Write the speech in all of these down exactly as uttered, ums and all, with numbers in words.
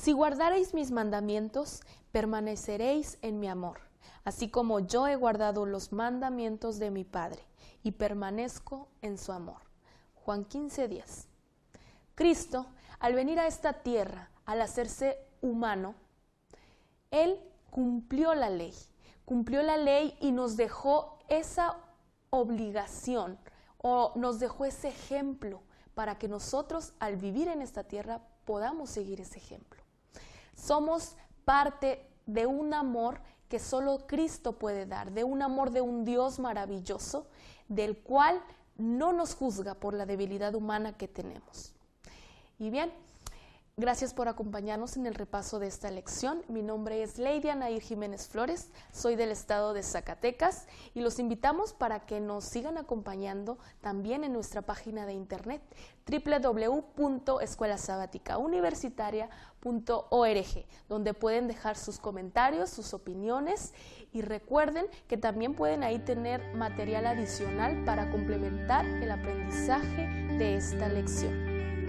Si guardareis mis mandamientos, permaneceréis en mi amor, así como yo he guardado los mandamientos de mi Padre y permanezco en su amor. Juan quince, diez. Cristo, al venir a esta tierra, al hacerse humano, Él cumplió la ley, cumplió la ley y nos dejó esa obligación o nos dejó ese ejemplo para que nosotros al vivir en esta tierra podamos seguir ese ejemplo. Somos parte de un amor que solo Cristo puede dar, de un amor de un Dios maravilloso, del cual no nos juzga por la debilidad humana que tenemos. Y bien, gracias por acompañarnos en el repaso de esta lección. Mi nombre es Lady Anair Jiménez Flores, soy del estado de Zacatecas y los invitamos para que nos sigan acompañando también en nuestra página de internet doble u doble u doble u punto escuela sabática universitaria punto org, donde pueden dejar sus comentarios, sus opiniones y recuerden que también pueden ahí tener material adicional para complementar el aprendizaje de esta lección.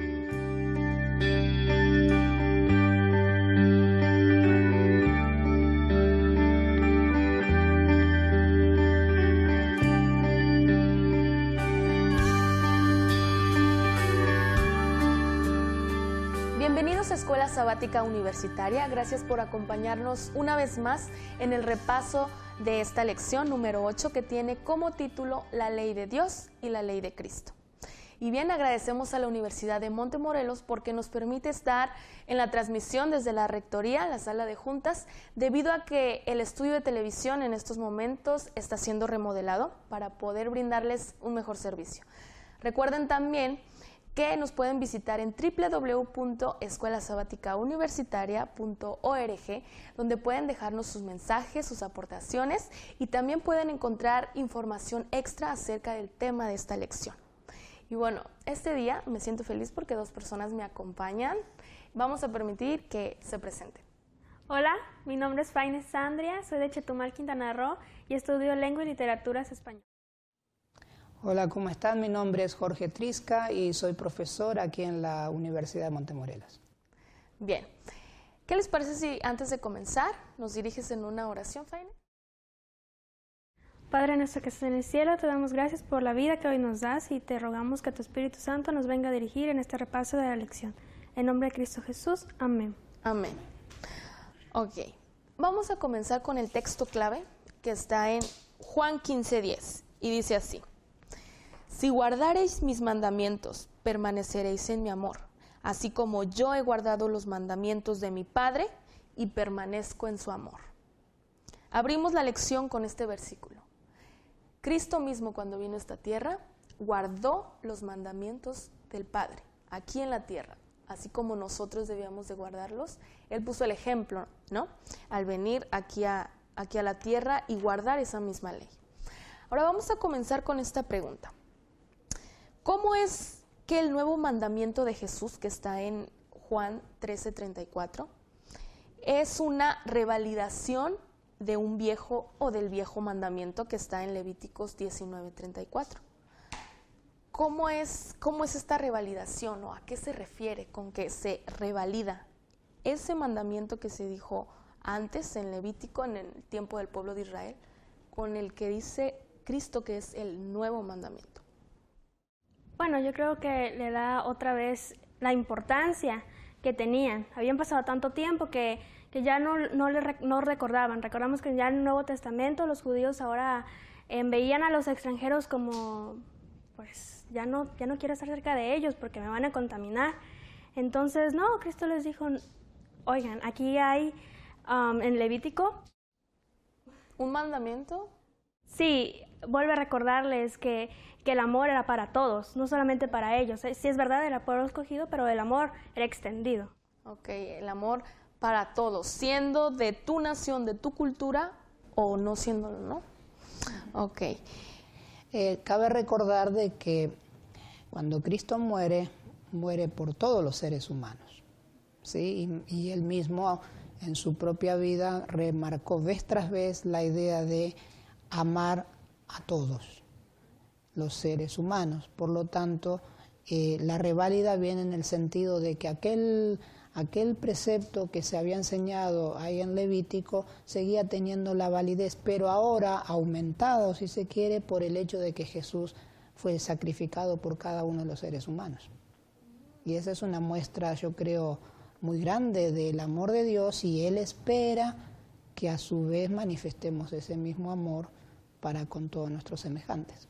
Bienvenidos a Escuela Sabática Universitaria, gracias por acompañarnos una vez más en el repaso de esta lección número ocho que tiene como título La Ley de Dios y la Ley de Cristo. Y bien, agradecemos a la Universidad de Montemorelos porque nos permite estar en la transmisión desde la Rectoría, la sala de juntas, debido a que el estudio de televisión en estos momentos está siendo remodelado para poder brindarles un mejor servicio. Recuerden también que nos pueden visitar en doble u doble u doble u punto escuela sabática universitaria punto org, donde pueden dejarnos sus mensajes, sus aportaciones y también pueden encontrar información extra acerca del tema de esta lección. Y bueno, este día me siento feliz porque dos personas me acompañan. Vamos a permitir que se presenten. Hola, mi nombre es Faine Sandria, soy de Chetumal, Quintana Roo y estudio Lengua y Literaturas Españolas. Hola, ¿cómo están? Mi nombre es Jorge Trisca y soy profesor aquí en la Universidad de Montemorelos. Bien, ¿qué les parece si antes de comenzar nos diriges en una oración, Faine? Padre nuestro que estás en el cielo, te damos gracias por la vida que hoy nos das y te rogamos que tu Espíritu Santo nos venga a dirigir en este repaso de la lección. En nombre de Cristo Jesús, amén. Amén. Ok, vamos a comenzar con el texto clave que está en Juan quince, diez y dice así: Si guardareis mis mandamientos, permaneceréis en mi amor, así como yo he guardado los mandamientos de mi Padre y permanezco en su amor. Abrimos la lección con este versículo. Cristo mismo, cuando vino a esta tierra, guardó los mandamientos del Padre, aquí en la tierra, así como nosotros debíamos de guardarlos. Él puso el ejemplo, ¿no? Al venir aquí a, aquí a la tierra y guardar esa misma ley. Ahora vamos a comenzar con esta pregunta. ¿Cómo es que el nuevo mandamiento de Jesús, que está en Juan trece, treinta y cuatro, es una revalidación de un viejo o del viejo mandamiento que está en Levíticos diecinueve, treinta y cuatro? ¿Cómo es, cómo es esta revalidación o a qué se refiere con que se revalida ese mandamiento que se dijo antes en Levítico, en el tiempo del pueblo de Israel, con el que dice Cristo que es el nuevo mandamiento? Bueno, yo creo que le da otra vez la importancia que tenían. Habían pasado tanto tiempo que, que ya no, no, le, no recordaban. Recordamos que ya en el Nuevo Testamento los judíos ahora eh, veían a los extranjeros como, pues, ya no, ya no quiero estar cerca de ellos porque me van a contaminar. Entonces, no, Cristo les dijo, oigan, aquí hay um, en Levítico ¿un mandamiento? Sí, vuelve a recordarles que, que el amor era para todos, no solamente para ellos. Sí es verdad, era pueblo escogido, pero el amor era extendido. Ok, el amor para todos, siendo de tu nación, de tu cultura, o no siendo, ¿no? Ok. Eh, cabe recordar de que cuando Cristo muere, muere por todos los seres humanos, ¿sí? Y, y él mismo en su propia vida remarcó vez tras vez la idea de amar a todos los seres humanos. Por lo tanto, eh, la reválida viene en el sentido de que aquel, aquel precepto que se había enseñado ahí en Levítico seguía teniendo la validez, pero ahora aumentado, si se quiere, por el hecho de que Jesús fue sacrificado por cada uno de los seres humanos. Y esa es una muestra, yo creo, muy grande del amor de Dios, y Él espera que a su vez manifestemos ese mismo amor para con todos nuestros semejantes.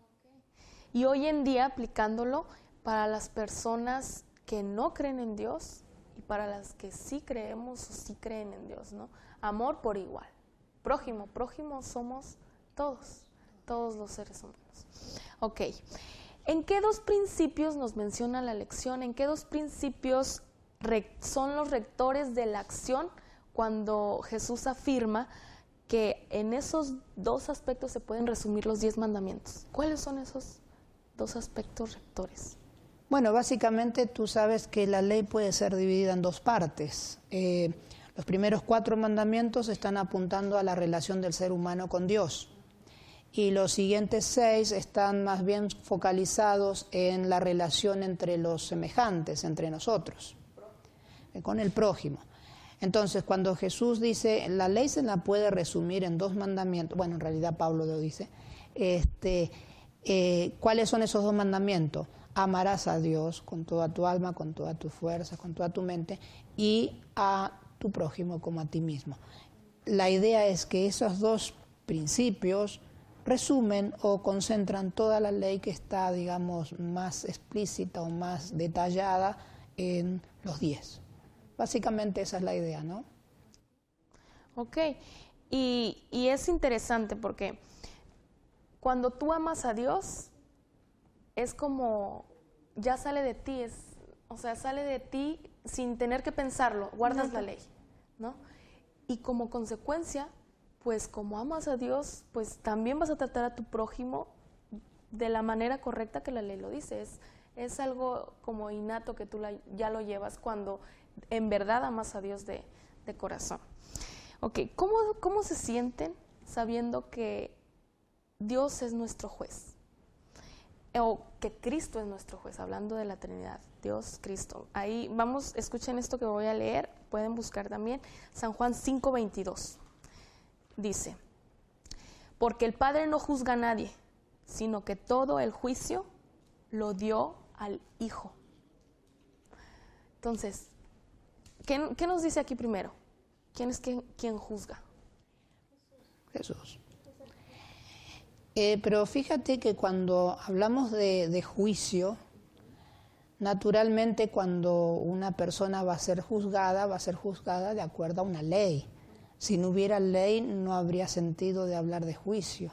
Y hoy en día, aplicándolo para las personas que no creen en Dios y para las que sí creemos o sí creen en Dios, ¿no? Amor por igual. Prójimo, prójimo somos todos, todos los seres humanos. Ok, ¿en qué dos principios nos menciona la lección? ¿En qué dos principios son los rectores de la acción cuando Jesús afirma que en esos dos aspectos se pueden resumir los diez mandamientos? ¿Cuáles son esos dos aspectos rectores? Bueno, básicamente tú sabes que la ley puede ser dividida en dos partes. Eh, los primeros cuatro mandamientos están apuntando a la relación del ser humano con Dios, y los siguientes seis están más bien focalizados en la relación entre los semejantes, entre nosotros, eh, con el prójimo. Entonces, cuando Jesús dice, la ley se la puede resumir en dos mandamientos, bueno, en realidad Pablo lo dice, este, eh, ¿cuáles son esos dos mandamientos? Amarás a Dios con toda tu alma, con toda tu fuerza, con toda tu mente, y a tu prójimo como a ti mismo. La idea es que esos dos principios resumen o concentran toda la ley que está, digamos, más explícita o más detallada en los diez. Básicamente esa es la idea, ¿no? Ok, y, y es interesante porque cuando tú amas a Dios, es como, ya sale de ti, es, o sea, sale de ti sin tener que pensarlo, guardas no. la ley, ¿no? Y como consecuencia, pues como amas a Dios, pues también vas a tratar a tu prójimo de la manera correcta que la ley lo dice. Es, es algo como innato que tú la, ya lo llevas cuando en verdad amas a Dios de, de corazón. Ok, ¿cómo, ¿cómo se sienten sabiendo que Dios es nuestro juez? O que Cristo es nuestro juez, hablando de la Trinidad, Dios, Cristo. Ahí vamos, escuchen esto que voy a leer, pueden buscar también, San Juan cinco veintidós. Dice, porque el Padre no juzga a nadie, sino que todo el juicio lo dio al Hijo. Entonces, ¿qué, qué nos dice aquí primero? ¿Quién es quien, quien juzga? Jesús. Eh, pero fíjate que cuando hablamos de, de juicio, naturalmente cuando una persona va a ser juzgada, va a ser juzgada de acuerdo a una ley. Si no hubiera ley, no habría sentido de hablar de juicio.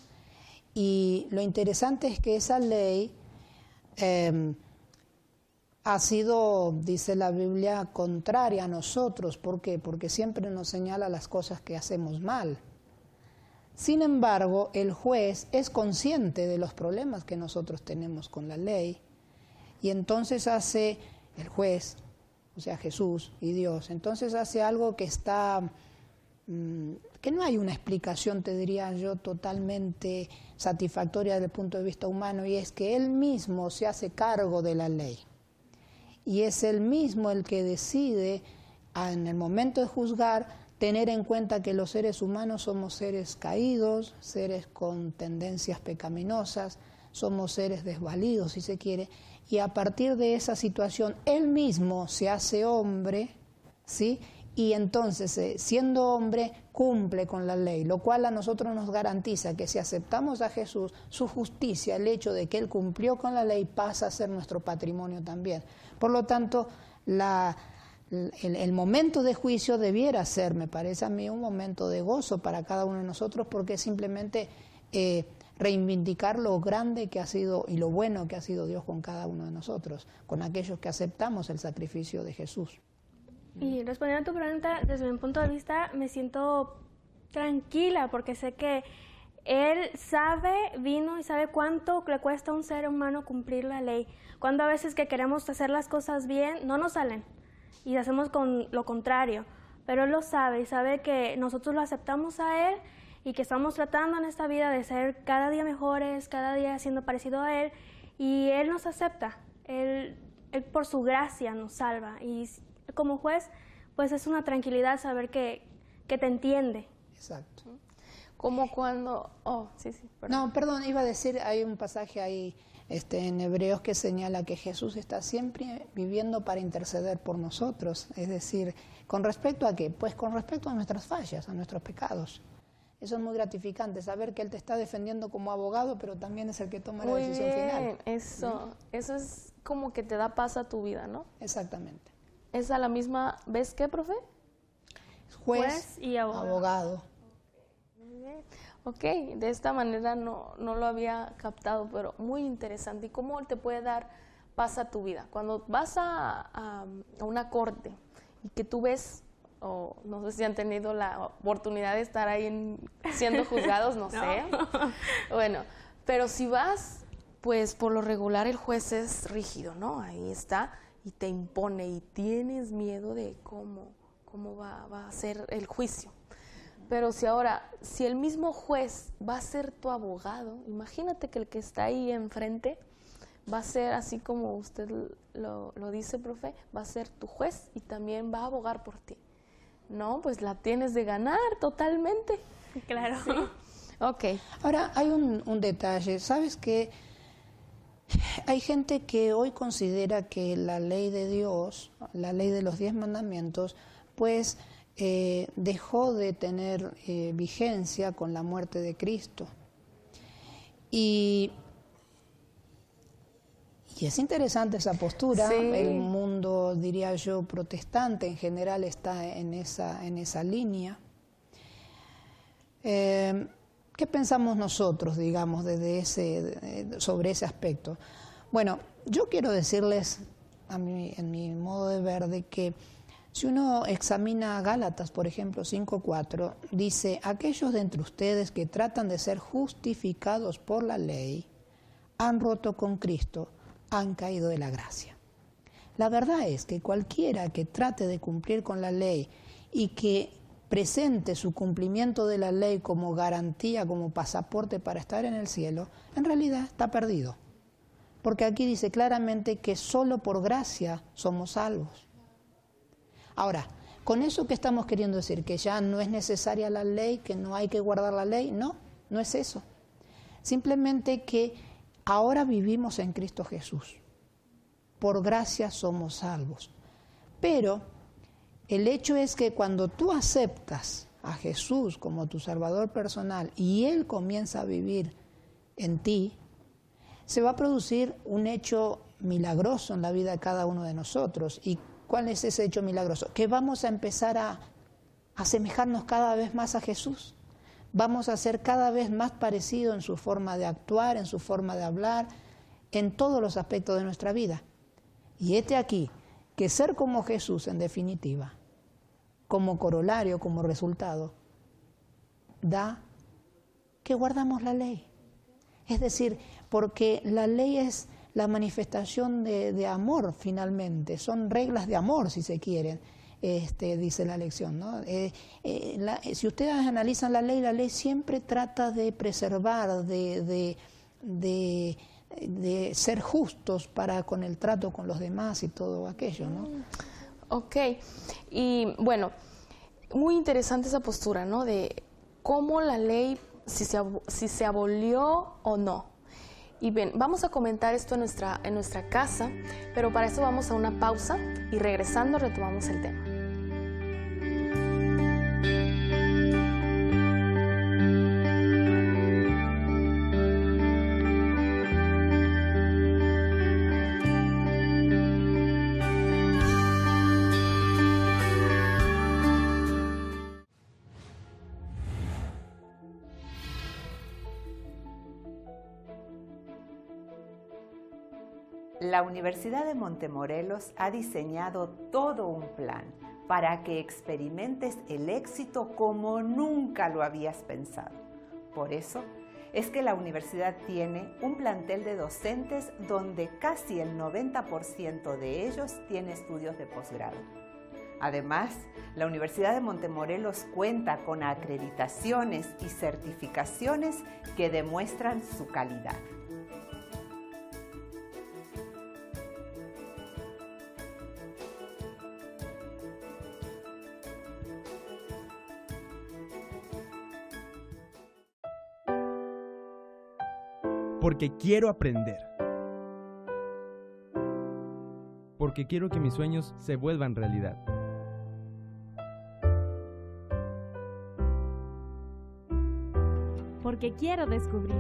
Y lo interesante es que esa ley eh, ha sido, dice la Biblia, contraria a nosotros. ¿Por qué? Porque siempre nos señala las cosas que hacemos mal. Sin embargo, el juez es consciente de los problemas que nosotros tenemos con la ley, y entonces hace, el juez, o sea Jesús y Dios, entonces hace algo que está, mmm, que no hay una explicación, te diría yo, totalmente satisfactoria desde el punto de vista humano, y es que Él mismo se hace cargo de la ley. Y es Él mismo el que decide, en el momento de juzgar, tener en cuenta que los seres humanos somos seres caídos, seres con tendencias pecaminosas, somos seres desvalidos, si se quiere, y a partir de esa situación, Él mismo se hace hombre, ¿sí? Y entonces, eh, siendo hombre, cumple con la ley, lo cual a nosotros nos garantiza que si aceptamos a Jesús, su justicia, el hecho de que Él cumplió con la ley, pasa a ser nuestro patrimonio también. Por lo tanto, la... El, el momento de juicio debiera ser, me parece a mí, un momento de gozo para cada uno de nosotros, porque es simplemente eh, reivindicar lo grande que ha sido y lo bueno que ha sido Dios con cada uno de nosotros, con aquellos que aceptamos el sacrificio de Jesús. Y respondiendo a tu pregunta, desde mi punto de vista me siento tranquila, porque sé que Él sabe, vino y sabe cuánto le cuesta a un ser humano cumplir la ley. Cuando a veces que queremos hacer las cosas bien, no nos salen. Y hacemos con lo contrario, pero Él lo sabe y sabe que nosotros lo aceptamos a Él y que estamos tratando en esta vida de ser cada día mejores, cada día siendo parecido a Él, y Él nos acepta, Él, Él por su gracia nos salva, y como juez, pues es una tranquilidad saber que, que te entiende. Exacto. Como cuando... Oh, sí, sí. Perdón. No, perdón, iba a decir, hay un pasaje ahí este, en Hebreos que señala que Jesús está siempre viviendo para interceder por nosotros. Es decir, ¿con respecto a qué? Pues con respecto a nuestras fallas, a nuestros pecados. Eso es muy gratificante, saber que Él te está defendiendo como abogado, pero también es el que toma muy la decisión bien, final. Eso, ¿sí? Eso es como que te da paz a tu vida, ¿no? Exactamente. ¿Es a la misma vez qué, profe? Juez, Juez y abogado. abogado. Muy bien. Ok, de esta manera no, no lo había captado, pero muy interesante. ¿Y cómo te puede dar paz a tu vida? Cuando vas a, a, a una corte y que tú ves, o no sé si han tenido la oportunidad de estar ahí en, siendo juzgados, no, no sé. Bueno, pero si vas, pues por lo regular el juez es rígido, ¿no? Ahí está y te impone y tienes miedo de cómo, cómo va, va a ser el juicio. Pero si ahora, si el mismo juez va a ser tu abogado, imagínate que el que está ahí enfrente va a ser, así como usted lo, lo dice, profe, va a ser tu juez y también va a abogar por ti. No, pues la tienes de ganar totalmente. Claro. Sí. Ok. Ahora, hay un, un detalle. ¿Sabes qué? Hay gente que hoy considera que la ley de Dios, la ley de los diez mandamientos, pues eh, dejó de tener eh, vigencia con la muerte de Cristo. Y, y es interesante esa postura. Sí. El mundo, diría yo, protestante en general está en esa, en esa línea. Eh, ¿Qué pensamos nosotros, digamos, desde ese, sobre ese aspecto? Bueno, yo quiero decirles, a mí, en mi modo de ver, de que si uno examina Gálatas, por ejemplo, cinco cuatro, dice, aquellos de entre ustedes que tratan de ser justificados por la ley, han roto con Cristo, han caído de la gracia. La verdad es que cualquiera que trate de cumplir con la ley y que presente su cumplimiento de la ley como garantía, como pasaporte para estar en el cielo, en realidad está perdido. Porque aquí dice claramente que solo por gracia somos salvos. Ahora, ¿con eso qué estamos queriendo decir? ¿Que ya no es necesaria la ley, que no hay que guardar la ley? No, no es eso. Simplemente que ahora vivimos en Cristo Jesús. Por gracia somos salvos. Pero el hecho es que cuando tú aceptas a Jesús como tu Salvador personal y Él comienza a vivir en ti, se va a producir un hecho milagroso en la vida de cada uno de nosotros. ¿Y cuál es ese hecho milagroso? Que vamos a empezar a asemejarnos cada vez más a Jesús. Vamos a ser cada vez más parecidos en su forma de actuar, en su forma de hablar, en todos los aspectos de nuestra vida. Y este aquí, que ser como Jesús, en definitiva, como corolario, como resultado, da que guardamos la ley. Es decir, porque la ley es la manifestación de, de amor, finalmente. Son reglas de amor, si se quieren, este, dice la lección, ¿no? Eh, eh, la, si ustedes analizan la ley, la ley siempre trata de preservar, de, de, de, de ser justos para con el trato con los demás y todo aquello, ¿no? Ok. Y bueno, muy interesante esa postura, ¿no? De cómo la ley, si se, si se abolió o no. Y bien, vamos a comentar esto en nuestra, en nuestra casa, pero para eso vamos a una pausa y regresando retomamos el tema. La Universidad de Montemorelos ha diseñado todo un plan para que experimentes el éxito como nunca lo habías pensado. Por eso es que la universidad tiene un plantel de docentes donde casi el noventa por ciento de ellos tiene estudios de posgrado. Además, la Universidad de Montemorelos cuenta con acreditaciones y certificaciones que demuestran su calidad. porque quiero aprender. Porque quiero que mis sueños se vuelvan realidad. Porque quiero descubrir.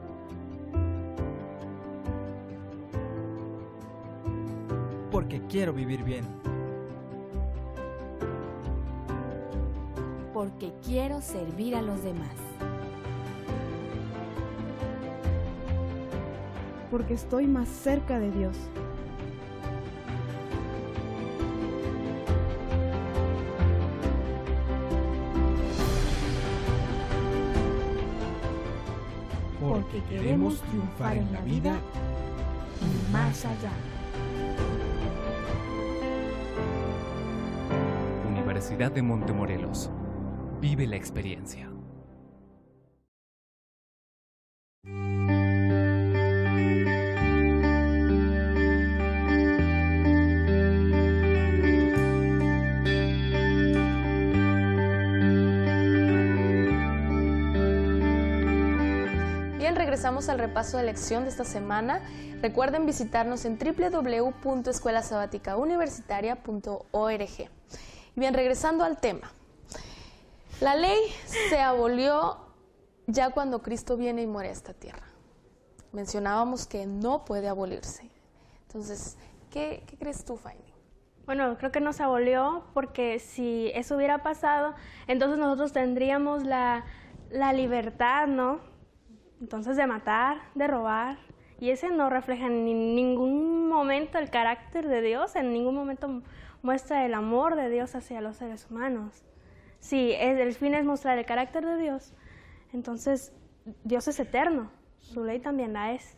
Porque quiero vivir bien. Porque quiero servir a los demás. Porque estoy más cerca de Dios. Porque queremos triunfar en la vida y más allá. Universidad de Montemorelos. Vive la experiencia. Bien, regresamos al repaso de lección de esta semana. Recuerden visitarnos en doble u doble u doble u punto escuela sabática universitaria punto org. Bien, regresando al tema. La ley se abolió ya cuando Cristo viene y muere a esta tierra. Mencionábamos que no puede abolirse. Entonces, ¿qué, qué crees tú, Fanny? Bueno, creo que no se abolió porque si eso hubiera pasado, entonces nosotros tendríamos la, la libertad, ¿no? Entonces de matar, de robar. Y ese no refleja en ningún momento el carácter de Dios, en ningún momento muestra el amor de Dios hacia los seres humanos. Si el fin es mostrar el carácter de Dios, entonces Dios es eterno, su ley también la es.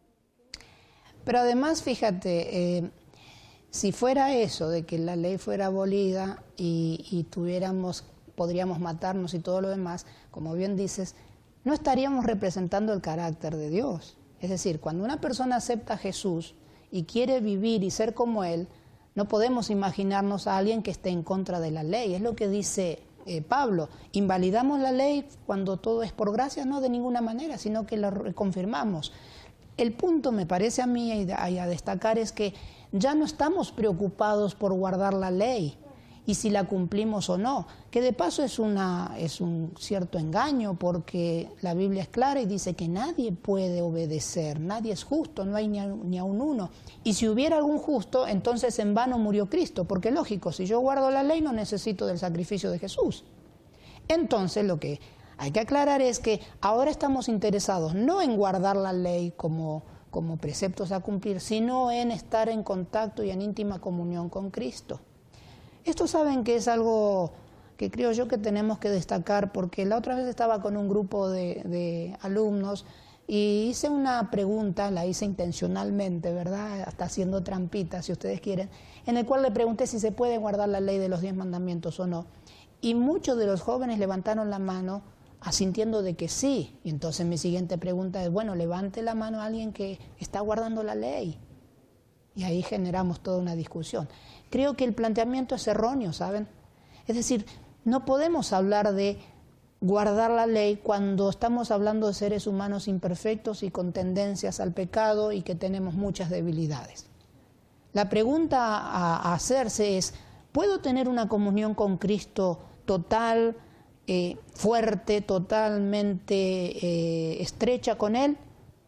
Pero además, fíjate, eh, si fuera eso, de que la ley fuera abolida y, y tuviéramos, podríamos matarnos y todo lo demás, como bien dices, no estaríamos representando el carácter de Dios. Es decir, cuando una persona acepta a Jesús y quiere vivir y ser como Él, no podemos imaginarnos a alguien que esté en contra de la ley. Es lo que dice eh, Pablo. ¿Invalidamos la ley cuando todo es por gracia? No, de ninguna manera, sino que la confirmamos. El punto, me parece a mí, y a destacar, es que ya no estamos preocupados por guardar la ley y si la cumplimos o no, que de paso es, una, es un cierto engaño, porque la Biblia es clara y dice que nadie puede obedecer, nadie es justo, no hay ni a, ni a un uno. Y si hubiera algún justo, entonces en vano murió Cristo, porque lógico, si yo guardo la ley no necesito del sacrificio de Jesús. Entonces lo que hay que aclarar es que ahora estamos interesados no en guardar la ley como, como preceptos a cumplir, sino en estar en contacto y en íntima comunión con Cristo. Esto saben que es algo que creo yo que tenemos que destacar, porque la otra vez estaba con un grupo de, de alumnos y hice una pregunta, la hice intencionalmente, ¿verdad? Hasta haciendo trampitas, si ustedes quieren, en el cual le pregunté si se puede guardar la ley de los diez mandamientos o no. Y muchos de los jóvenes levantaron la mano asintiendo de que sí. Y entonces mi siguiente pregunta es, bueno, levante la mano a alguien que está guardando la ley. Y ahí generamos toda una discusión. Creo que el planteamiento es erróneo, ¿saben? Es decir, no podemos hablar de guardar la ley cuando estamos hablando de seres humanos imperfectos y con tendencias al pecado y que tenemos muchas debilidades. La pregunta a hacerse es, ¿puedo tener una comunión con Cristo total, eh, fuerte, totalmente eh, estrecha con Él?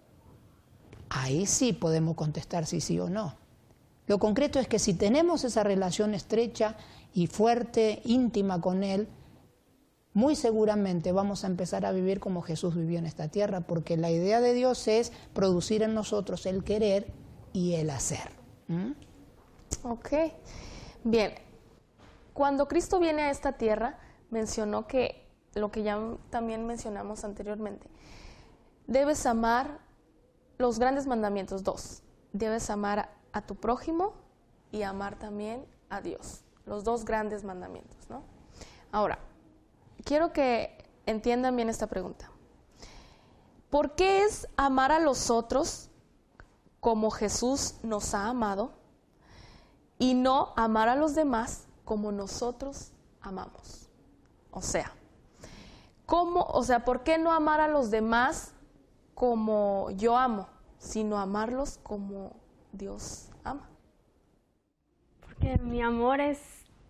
Ahí sí podemos contestar si sí o no. Lo concreto es que si tenemos esa relación estrecha y fuerte, íntima con Él, muy seguramente vamos a empezar a vivir como Jesús vivió en esta tierra, porque la idea de Dios es producir en nosotros el querer y el hacer. ¿Mm? Ok, bien. Cuando Cristo viene a esta tierra, mencionó que, lo que ya también mencionamos anteriormente, debes amar los grandes mandamientos, dos. Debes amar a a tu prójimo y amar también a Dios, los dos grandes mandamientos, ¿no? Ahora, quiero que entiendan bien esta pregunta. ¿Por qué es amar a los otros como Jesús nos ha amado y no amar a los demás como nosotros amamos? O sea, ¿cómo, o sea, ¿por qué no amar a los demás como yo amo, sino amarlos como Dios ama. Porque mi amor es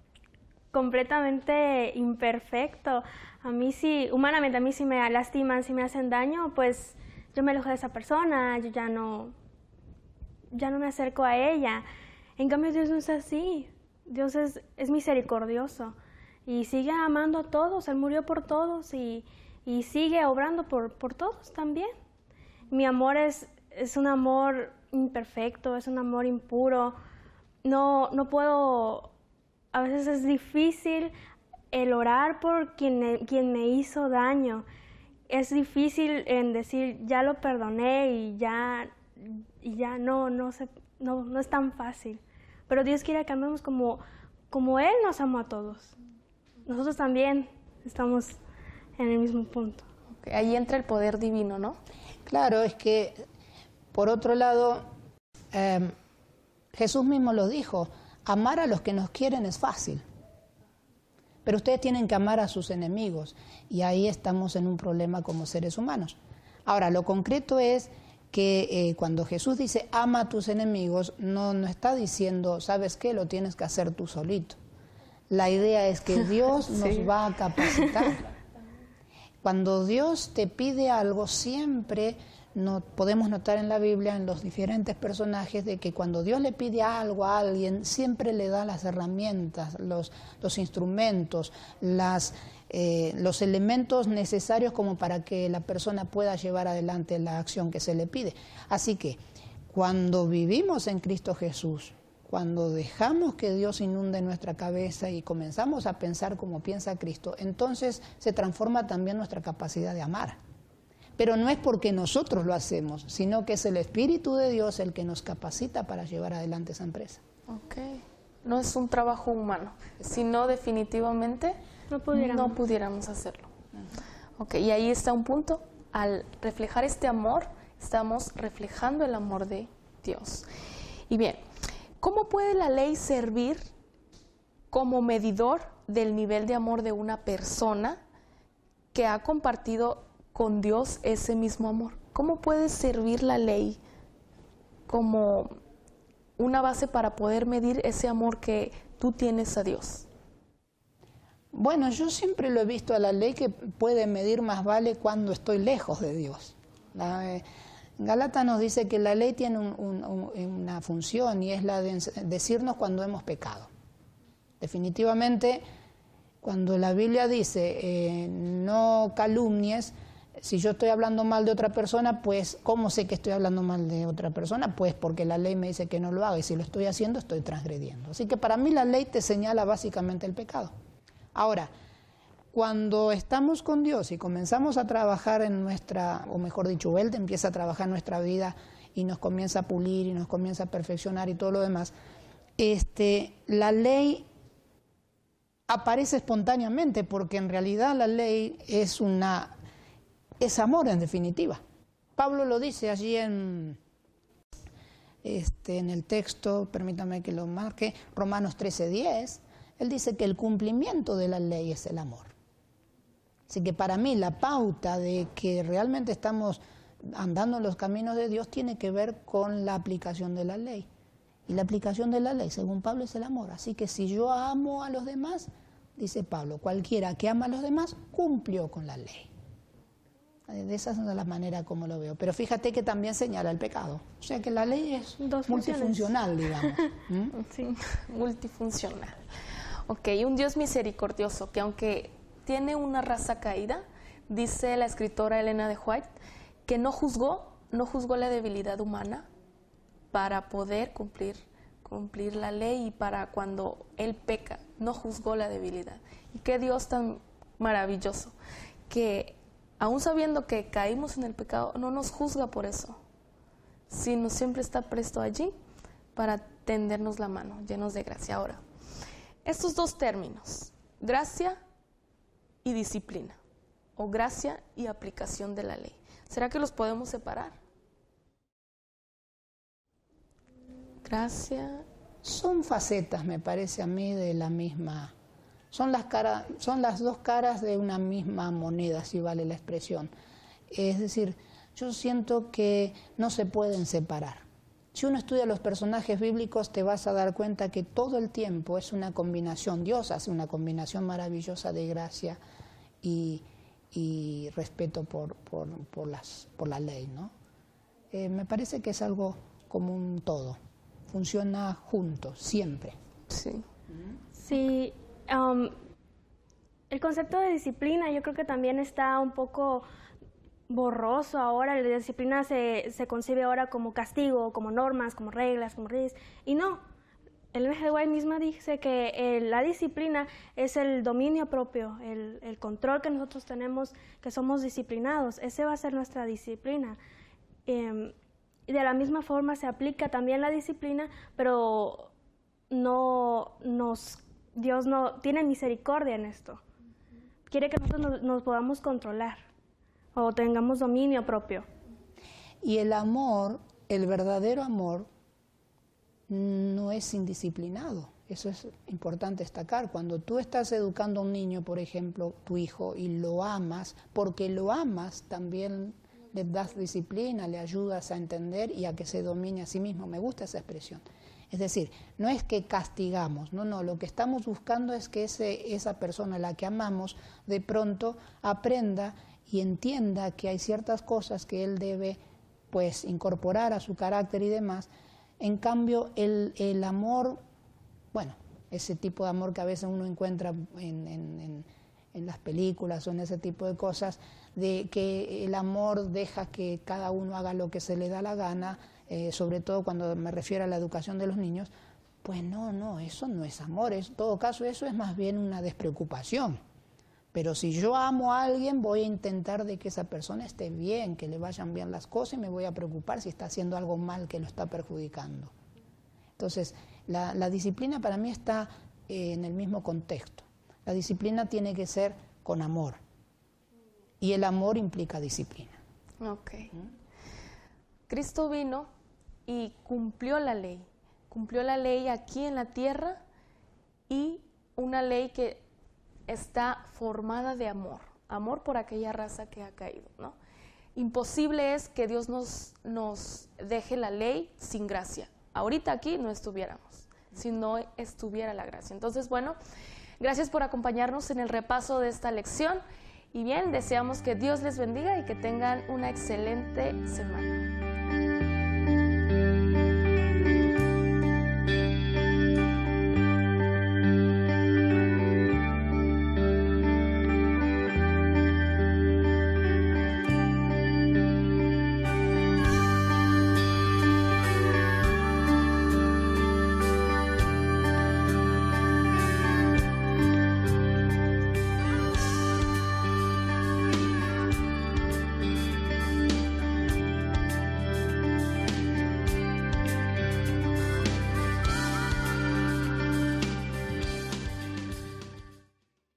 completamente imperfecto. A mí sí, humanamente, a mí si me lastiman, si me hacen daño, pues yo me alejo de esa persona, yo ya no, ya no me acerco a ella. En cambio, Dios no es así. Dios es, es misericordioso y sigue amando a todos. Él murió por todos y, y sigue obrando por, por todos también. Mi amor es, es un amor imperfecto, es un amor impuro. No, no puedo, a veces es difícil el orar por quien, quien me hizo daño. Es difícil en decir, ya lo perdoné y ya, y ya no, no, se, no, no es tan fácil. Pero Dios quiere que amemos como, como Él nos amó a todos. Nosotros también estamos en el mismo punto. Okay, ahí entra el poder divino, ¿no? Claro, es que, por otro lado, eh, Jesús mismo lo dijo, amar a los que nos quieren es fácil. Pero ustedes tienen que amar a sus enemigos y ahí estamos en un problema como seres humanos. Ahora, lo concreto es que eh, cuando Jesús dice ama a tus enemigos, no, no está diciendo, ¿sabes qué? Lo tienes que hacer tú solito. La idea es que Dios sí. nos va a capacitar. Cuando Dios te pide algo, siempre no, podemos notar en la Biblia, en los diferentes personajes, de que cuando Dios le pide algo a alguien, siempre le da las herramientas, los, los instrumentos, las, eh, los elementos necesarios como para que la persona pueda llevar adelante la acción que se le pide. Así que, cuando vivimos en Cristo Jesús, cuando dejamos que Dios inunde nuestra cabeza y comenzamos a pensar como piensa Cristo, entonces se transforma también nuestra capacidad de amar. Pero no es porque nosotros lo hacemos, sino que es el Espíritu de Dios el que nos capacita para llevar adelante esa empresa. Ok. No es un trabajo humano, sino definitivamente no pudiéramos, no pudiéramos hacerlo. Ok, y ahí está un punto. Al reflejar este amor, estamos reflejando el amor de Dios. Y bien, ¿cómo puede la ley servir como medidor del nivel de amor de una persona que ha compartido con Dios ese mismo amor? ¿Cómo puede servir la ley como una base para poder medir ese amor que tú tienes a Dios? Bueno, yo siempre lo he visto a la ley que puede medir más vale cuando estoy lejos de Dios. La, eh, Gálatas nos dice que la ley tiene un, un, un, una función y es la de decirnos cuando hemos pecado. Definitivamente, cuando la Biblia dice eh, no calumnies, si yo estoy hablando mal de otra persona, pues ¿cómo sé que estoy hablando mal de otra persona? Pues porque la ley me dice que no lo haga y si lo estoy haciendo estoy transgrediendo. Así que para mí la ley te señala básicamente el pecado. Ahora, cuando estamos con Dios y comenzamos a trabajar en nuestra, o mejor dicho, Él empieza a trabajar en nuestra vida y nos comienza a pulir y nos comienza a perfeccionar y todo lo demás, este, la ley aparece espontáneamente porque en realidad la ley es una... es amor en definitiva. Pablo lo dice allí en, este, en el texto, permítame que lo marque, Romanos trece diez, él dice que el cumplimiento de la ley es el amor. Así que para mí la pauta de que realmente estamos andando en los caminos de Dios tiene que ver con la aplicación de la ley. Y la aplicación de la ley, según Pablo, es el amor. Así que si yo amo a los demás, dice Pablo, cualquiera que ama a los demás cumplió con la ley. De esa es la manera como lo veo. Pero fíjate que también señala el pecado. O sea que la ley es Dos multifuncional, digamos. ¿Mm? Sí, multifuncional. Ok, un Dios misericordioso que aunque tiene una raza caída, dice la escritora Elena de White, que no juzgó, no juzgó la debilidad humana para poder cumplir, cumplir la ley y para cuando Él peca, no juzgó la debilidad. Y qué Dios tan maravilloso, que aún sabiendo que caímos en el pecado, no nos juzga por eso, sino siempre está presto allí para tendernos la mano, llenos de gracia. Ahora, estos dos términos, gracia y disciplina, o gracia y aplicación de la ley, ¿será que los podemos separar? Gracia. Son facetas, me parece a mí, de la misma... Son las, cara, son las dos caras de una misma moneda, si vale la expresión. Es decir, yo siento que no se pueden separar. Si uno estudia los personajes bíblicos, te vas a dar cuenta que todo el tiempo es una combinación. Dios hace una combinación maravillosa de gracia y, y respeto por, por, por, las, por la ley, ¿no? Eh, me parece que es algo como un todo. Funciona juntos, siempre. Sí. Sí. Um, el concepto de disciplina yo creo que también está un poco borroso ahora. La disciplina se, se concibe ahora como castigo, como normas, como reglas, como leyes, y no. Ellen G. White misma dice que eh, la disciplina es el dominio propio, el, el control que nosotros tenemos, que somos disciplinados. Ese va a ser nuestra disciplina. Eh, y de la misma forma se aplica también la disciplina, pero no nos, Dios no tiene misericordia en esto. Quiere que nosotros nos, nos podamos controlar o tengamos dominio propio. Y el amor, el verdadero amor, no es indisciplinado. Eso es importante destacar. Cuando tú estás educando a un niño, por ejemplo, tu hijo, y lo amas, porque lo amas, también le das disciplina, le ayudas a entender y a que se domine a sí mismo. Me gusta esa expresión. Es decir, no es que castigamos, no, no, lo que estamos buscando es que ese, esa persona a la que amamos de pronto aprenda y entienda que hay ciertas cosas que él debe, pues, incorporar a su carácter y demás. En cambio, el, el amor, bueno, ese tipo de amor que a veces uno encuentra en, en, en, en las películas o en ese tipo de cosas, de que el amor deja que cada uno haga lo que se le da la gana, eh, sobre todo cuando me refiero a la educación de los niños, pues no, no, eso no es amor, en todo caso eso es más bien una despreocupación. Pero si yo amo a alguien, voy a intentar de que esa persona esté bien, que le vayan bien las cosas, y me voy a preocupar si está haciendo algo mal que lo está perjudicando. Entonces, la, la disciplina para mí está eh, en el mismo contexto. La disciplina tiene que ser con amor. Y el amor implica disciplina. Ok. ¿Mm? Cristo vino y cumplió la ley. Cumplió la ley aquí en la tierra, y una ley que está formada de amor, amor por aquella raza que ha caído, ¿no? Imposible es que Dios nos, nos deje la ley sin gracia. Ahorita aquí no estuviéramos, si no estuviera la gracia. Entonces, bueno, gracias por acompañarnos en el repaso de esta lección, y bien, deseamos que Dios les bendiga y que tengan una excelente semana.